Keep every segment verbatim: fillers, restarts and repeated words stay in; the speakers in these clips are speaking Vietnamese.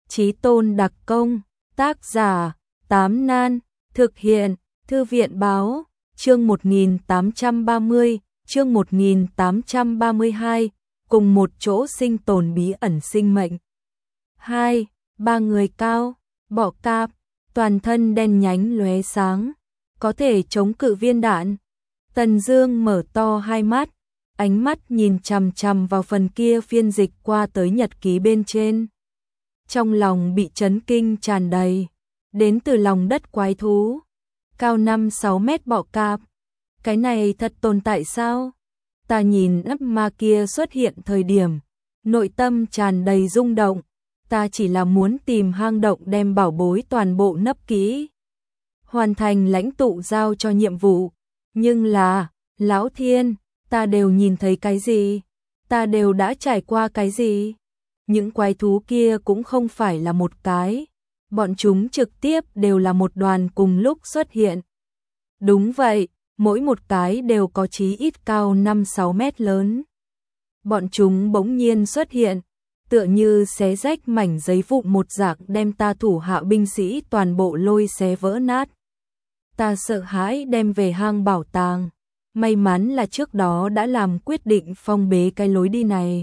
Chí tôn đặc công, tác giả, Tám Nan, thực hiện, Thư viện báo, chương một nghìn tám trăm ba mươi, chương một nghìn tám trăm ba mươi hai, cùng một chỗ sinh tồn bí ẩn sinh mệnh. hai. Ba người cao, bọ cạp, toàn thân đen nhánh lóe sáng, có thể chống cự viên đạn. Tần Dương mở to hai mắt, ánh mắt nhìn chằm chằm vào phần kia phiên dịch qua tới nhật ký bên trên. Trong lòng bị chấn kinh tràn đầy, đến từ lòng đất quái thú, cao năm sáu mét bọ cạp. Cái này thật tồn tại sao? Ta nhìn ấp ma kia xuất hiện thời điểm, nội tâm tràn đầy rung động. Ta chỉ là muốn tìm hang động đem bảo bối toàn bộ nấp kỹ, hoàn thành lãnh tụ giao cho nhiệm vụ. Nhưng là, Lão Thiên, ta đều nhìn thấy cái gì? Ta đều đã trải qua cái gì? Những quái thú kia cũng không phải là một cái, bọn chúng trực tiếp đều là một đoàn cùng lúc xuất hiện. Đúng vậy, mỗi một cái đều có chí ít cao năm sáu mét lớn. Bọn chúng bỗng nhiên xuất hiện, tựa như xé rách mảnh giấy vụn một dạng đem ta thủ hạ binh sĩ toàn bộ lôi xé vỡ nát. Ta sợ hãi đem về hang bảo tàng, may mắn là trước đó đã làm quyết định phong bế cái lối đi này.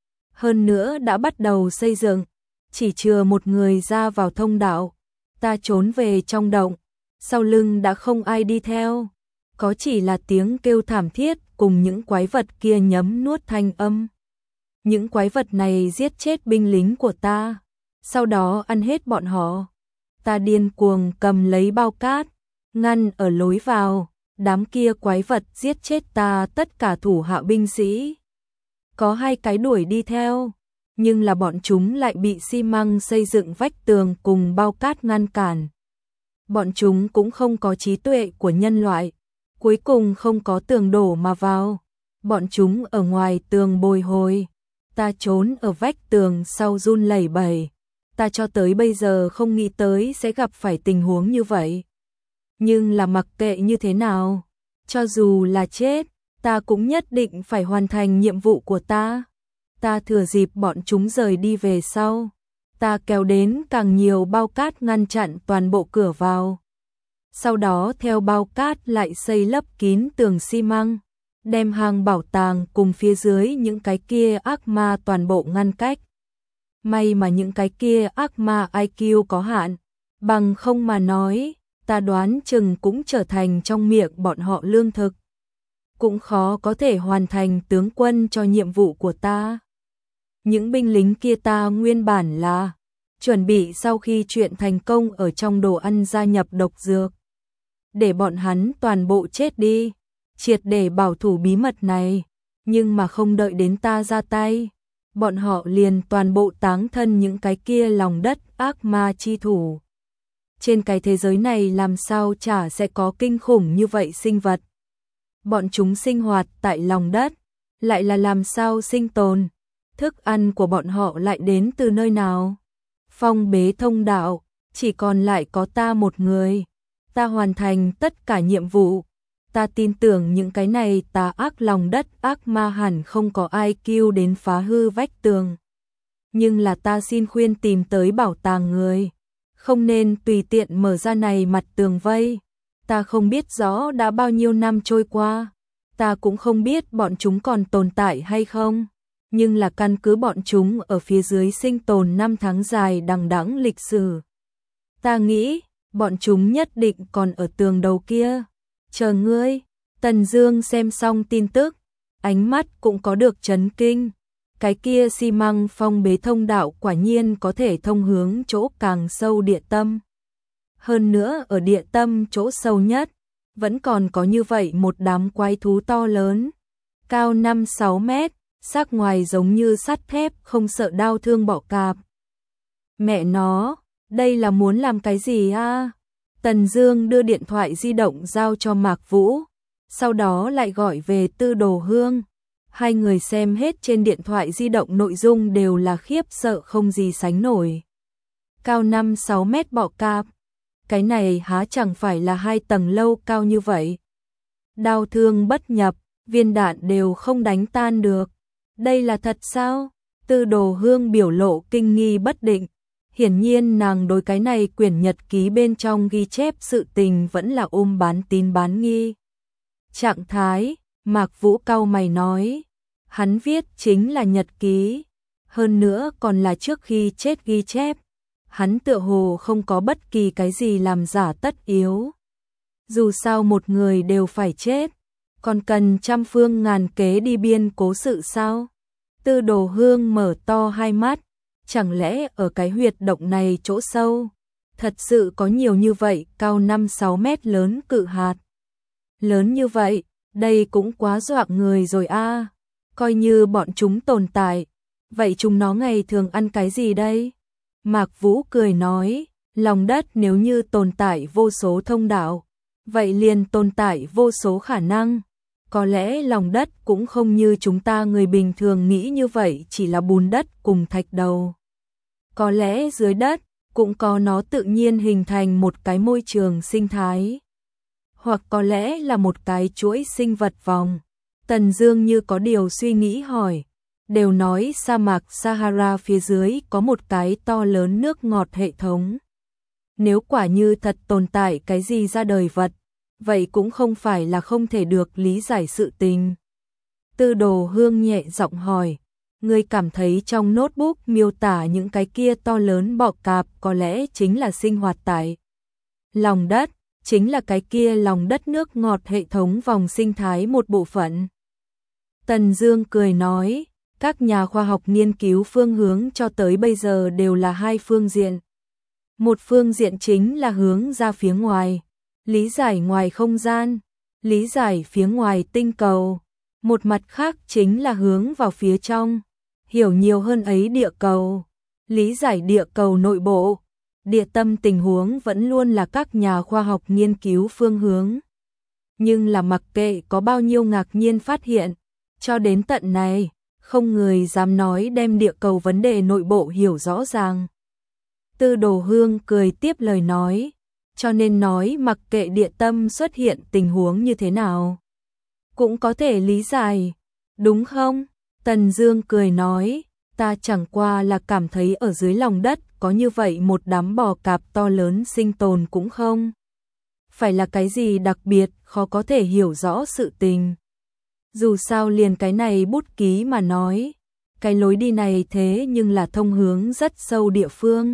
Hơn nữa đã bắt đầu xây dựng, chỉ chừa một người ra vào thông đạo. Ta trốn về trong động, sau lưng đã không ai đi theo, có chỉ là tiếng kêu thảm thiết cùng những quái vật kia nhấm nuốt thanh âm. Những quái vật này giết chết binh lính của ta, sau đó ăn hết bọn họ. Ta điên cuồng cầm lấy bao cát, ngăn ở lối vào, đám kia quái vật giết chết ta tất cả thủ hạ binh sĩ. Có hai cái đuổi đi theo, nhưng là bọn chúng lại bị xi măng xây dựng vách tường cùng bao cát ngăn cản. Bọn chúng cũng không có trí tuệ của nhân loại, cuối cùng không có tường đổ mà vào. Bọn chúng ở ngoài tường bồi hồi, ta trốn ở vách tường sau run lẩy bẩy. Ta cho tới bây giờ không nghĩ tới sẽ gặp phải tình huống như vậy. Nhưng là mặc kệ như thế nào, cho dù là chết, ta cũng nhất định phải hoàn thành nhiệm vụ của ta. Ta thừa dịp bọn chúng rời đi về sau, ta kéo đến càng nhiều bao cát ngăn chặn toàn bộ cửa vào. Sau đó theo bao cát lại xây lấp kín tường xi măng, đem hang bảo tàng cùng phía dưới những cái kia ác ma toàn bộ ngăn cách. May mà những cái kia ác ma i kiu có hạn, bằng không mà nói, ta đoán chừng cũng trở thành trong miệng bọn họ lương thực. Cũng khó có thể hoàn thành tướng quân cho nhiệm vụ của ta. Những binh lính kia ta nguyên bản là chuẩn bị sau khi chuyện thành công ở trong đồ ăn gia nhập độc dược, để bọn hắn toàn bộ chết đi, triệt để bảo thủ bí mật này. Nhưng mà không đợi đến ta ra tay, bọn họ liền toàn bộ táng thân những cái kia lòng đất ác ma chi thủ. Trên cái thế giới này làm sao chả sẽ có kinh khủng như vậy sinh vật. Bọn chúng sinh hoạt tại lòng đất, lại là làm sao sinh tồn, thức ăn của bọn họ lại đến từ nơi nào. Phong bế thông đạo, chỉ còn lại có ta một người. Ta hoàn thành tất cả nhiệm vụ. Ta tin tưởng những cái này tà ác lòng đất ác ma hẳn không có i kiu đến phá hư vách tường. Nhưng là ta xin khuyên tìm tới bảo tàng người, không nên tùy tiện mở ra này mặt tường vây. Ta không biết rõ đã bao nhiêu năm trôi qua, ta cũng không biết bọn chúng còn tồn tại hay không, nhưng là căn cứ bọn chúng ở phía dưới sinh tồn năm tháng dài đằng đẵng lịch sử. Ta nghĩ, bọn chúng nhất định còn ở tường đầu kia, chờ ngươi. Tần Dương xem xong tin tức, ánh mắt cũng có được chấn kinh. Cái kia xi măng phong bế thông đạo quả nhiên có thể thông hướng chỗ càng sâu địa tâm. Hơn nữa ở địa tâm chỗ sâu nhất, vẫn còn có như vậy một đám quái thú to lớn, cao năm sáu mét, sắc ngoài giống như sắt thép không sợ đau thương bọ cạp. Mẹ nó, đây là muốn làm cái gì a? Tần Dương đưa điện thoại di động giao cho Mạc Vũ, sau đó lại gọi về Tư Đồ Hương. Hai người xem hết trên điện thoại di động nội dung đều là khiếp sợ không gì sánh nổi. Cao năm sáu mét bọ cạp, cái này há chẳng phải là hai tầng lâu cao như vậy. Đau thương bất nhập, viên đạn đều không đánh tan được. Đây là thật sao? Tư Đồ Hương biểu lộ kinh nghi bất định. Hiển nhiên nàng đối cái này quyển nhật ký bên trong ghi chép sự tình vẫn là ôm bán tín bán nghi. Trạng thái, Mạc Vũ cau mày nói, hắn viết chính là nhật ký, hơn nữa còn là trước khi chết ghi chép, hắn tựa hồ không có bất kỳ cái gì làm giả tất yếu. Dù sao một người đều phải chết, còn cần trăm phương ngàn kế đi biên cố sự sao? Tư Đồ Hương mở to hai mắt, chẳng lẽ ở cái huyệt động này chỗ sâu, thật sự có nhiều như vậy, cao năm sáu mét lớn cự hạt. Lớn như vậy, đây cũng quá dọa người rồi a. Coi như bọn chúng tồn tại, vậy chúng nó ngày thường ăn cái gì đây? Mạc Vũ cười nói, lòng đất nếu như tồn tại vô số thông đạo, vậy liền tồn tại vô số khả năng. Có lẽ lòng đất cũng không như chúng ta người bình thường nghĩ như vậy, chỉ là bùn đất cùng thạch đầu. Có lẽ dưới đất cũng có nó tự nhiên hình thành một cái môi trường sinh thái. Hoặc có lẽ là một cái chuỗi sinh vật vòng. Tần Dương như có điều suy nghĩ hỏi, đều nói sa mạc Sahara phía dưới có một cái to lớn nước ngọt hệ thống. Nếu quả như thật tồn tại cái gì ra đời vật, vậy cũng không phải là không thể được lý giải sự tình. Tư Đồ Hương nhẹ giọng hỏi, ngươi cảm thấy trong notebook miêu tả những cái kia to lớn bọ cạp có lẽ chính là sinh hoạt tại lòng đất, chính là cái kia lòng đất nước ngọt hệ thống vòng sinh thái một bộ phận. Tần Dương cười nói, các nhà khoa học nghiên cứu phương hướng cho tới bây giờ đều là hai phương diện. Một phương diện chính là hướng ra phía ngoài, lý giải ngoài không gian, lý giải phía ngoài tinh cầu. Một mặt khác chính là hướng vào phía trong, hiểu nhiều hơn ấy địa cầu, lý giải địa cầu nội bộ. Địa tâm tình huống vẫn luôn là các nhà khoa học nghiên cứu phương hướng. Nhưng là mặc kệ có bao nhiêu ngạc nhiên phát hiện, cho đến tận này, không người dám nói đem địa cầu vấn đề nội bộ hiểu rõ ràng. Tư Đồ Hương cười tiếp lời nói, cho nên nói mặc kệ địa tâm xuất hiện tình huống như thế nào, cũng có thể lý giải, đúng không? Tần Dương cười nói, ta chẳng qua là cảm thấy ở dưới lòng đất có như vậy một đám bò cạp to lớn sinh tồn cũng không phải là cái gì đặc biệt, khó có thể hiểu rõ sự tình. Dù sao liền cái này bút ký mà nói, cái lối đi này thế nhưng là thông hướng rất sâu địa phương.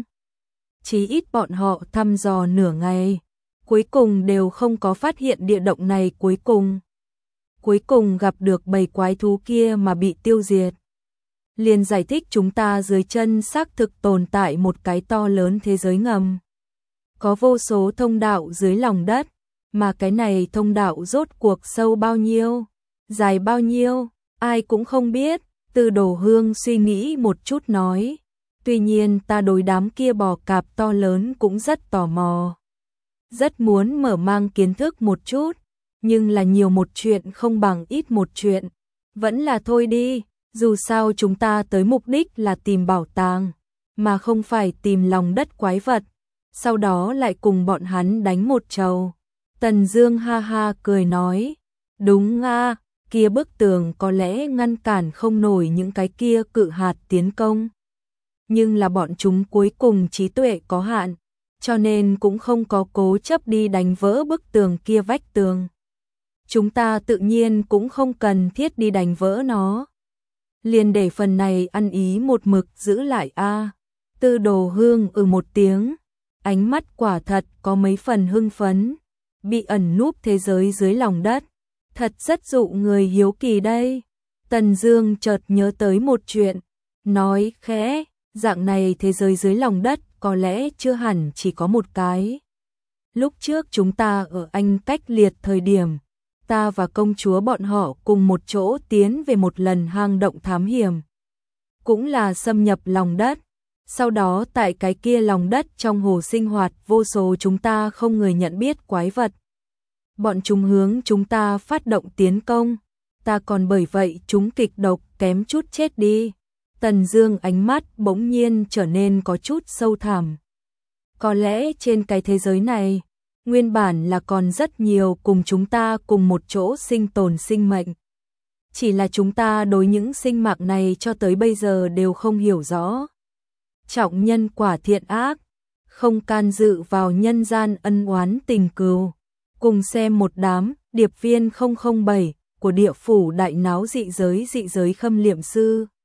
Chí ít bọn họ thăm dò nửa ngày, cuối cùng đều không có phát hiện địa động này cuối cùng. Cuối cùng gặp được bầy quái thú kia mà bị tiêu diệt. Liền giải thích chúng ta dưới chân xác thực tồn tại một cái to lớn thế giới ngầm. Có vô số thông đạo dưới lòng đất, mà cái này thông đạo rốt cuộc sâu bao nhiêu, dài bao nhiêu, ai cũng không biết. Tư Đồ Hương suy nghĩ một chút nói, tuy nhiên ta đối đám kia bò cạp to lớn cũng rất tò mò. Rất muốn mở mang kiến thức một chút, nhưng là nhiều một chuyện không bằng ít một chuyện. Vẫn là thôi đi, dù sao chúng ta tới mục đích là tìm bảo tàng, mà không phải tìm lòng đất quái vật, sau đó lại cùng bọn hắn đánh một trầu. Tần Dương ha ha cười nói, đúng nga, kia bức tường có lẽ ngăn cản không nổi những cái kia cự hạt tiến công. Nhưng là bọn chúng cuối cùng trí tuệ có hạn, cho nên cũng không có cố chấp đi đánh vỡ bức tường kia vách tường. Chúng ta tự nhiên cũng không cần thiết đi đánh vỡ nó. Liền để phần này ăn ý một mực giữ lại a. Tư Đồ Hương ừ một tiếng, ánh mắt quả thật có mấy phần hưng phấn, bị ẩn núp thế giới dưới lòng đất, thật rất dụ người hiếu kỳ đây. Tần Dương chợt nhớ tới một chuyện, nói khẽ, dạng này thế giới dưới lòng đất có lẽ chưa hẳn chỉ có một cái. Lúc trước chúng ta ở Anh cách liệt thời điểm, ta và công chúa bọn họ cùng một chỗ tiến về một lần hang động thám hiểm. Cũng là xâm nhập lòng đất. Sau đó tại cái kia lòng đất trong hồ sinh hoạt vô số chúng ta không người nhận biết quái vật. Bọn chúng hướng chúng ta phát động tiến công. Ta còn bởi vậy chúng kịch độc kém chút chết đi. Tần Dương ánh mắt bỗng nhiên trở nên có chút sâu thẳm. Có lẽ trên cái thế giới này, nguyên bản là còn rất nhiều cùng chúng ta cùng một chỗ sinh tồn sinh mệnh. Chỉ là chúng ta đối những sinh mạng này cho tới bây giờ đều không hiểu rõ. trọng nhân quả thiện ác, không can dự vào nhân gian ân oán tình cừu. Cùng xem một đám điệp viên không không bảy của địa phủ đại náo dị giới dị giới khâm liệm sư.